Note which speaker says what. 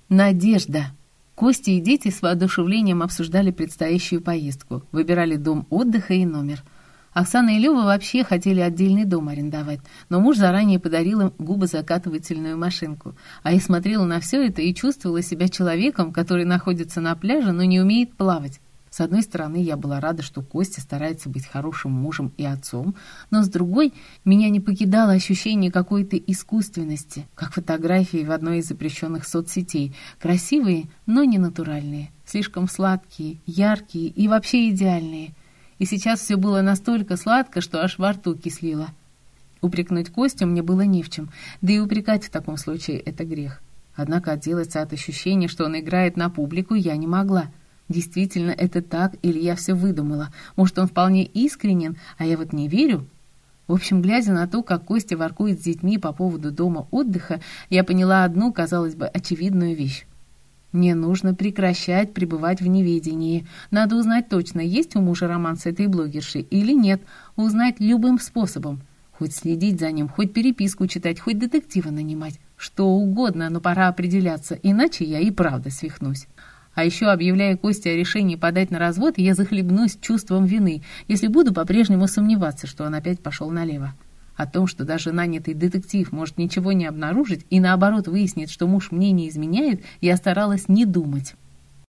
Speaker 1: Надежда. Костя и дети с воодушевлением обсуждали предстоящую поездку, выбирали дом отдыха и номер. Оксана и Лёва вообще хотели отдельный дом арендовать, но муж заранее подарил им губозакатывательную машинку. А я смотрела на все это и чувствовала себя человеком, который находится на пляже, но не умеет плавать. С одной стороны, я была рада, что Костя старается быть хорошим мужем и отцом, но с другой, меня не покидало ощущение какой-то искусственности, как фотографии в одной из запрещенных соцсетей. Красивые, но не натуральные, слишком сладкие, яркие и вообще идеальные. И сейчас все было настолько сладко, что аж во рту кислило. Упрекнуть Костю мне было не в чем, да и упрекать в таком случае это грех. Однако отделаться от ощущения, что он играет на публику, я не могла. Действительно это так, или я все выдумала? Может, он вполне искренен, а я вот не верю? В общем, глядя на то, как Костя воркует с детьми по поводу дома отдыха, я поняла одну, казалось бы, очевидную вещь. Мне нужно прекращать пребывать в неведении. Надо узнать точно, есть у мужа роман с этой блогершей или нет. Узнать любым способом. Хоть следить за ним, хоть переписку читать, хоть детектива нанимать. Что угодно, но пора определяться, иначе я и правда свихнусь. А еще, объявляя Косте о решении подать на развод, я захлебнусь чувством вины, если буду по-прежнему сомневаться, что он опять пошел налево. О том, что даже нанятый детектив может ничего не обнаружить и наоборот выяснит, что муж мне не изменяет, я старалась не думать.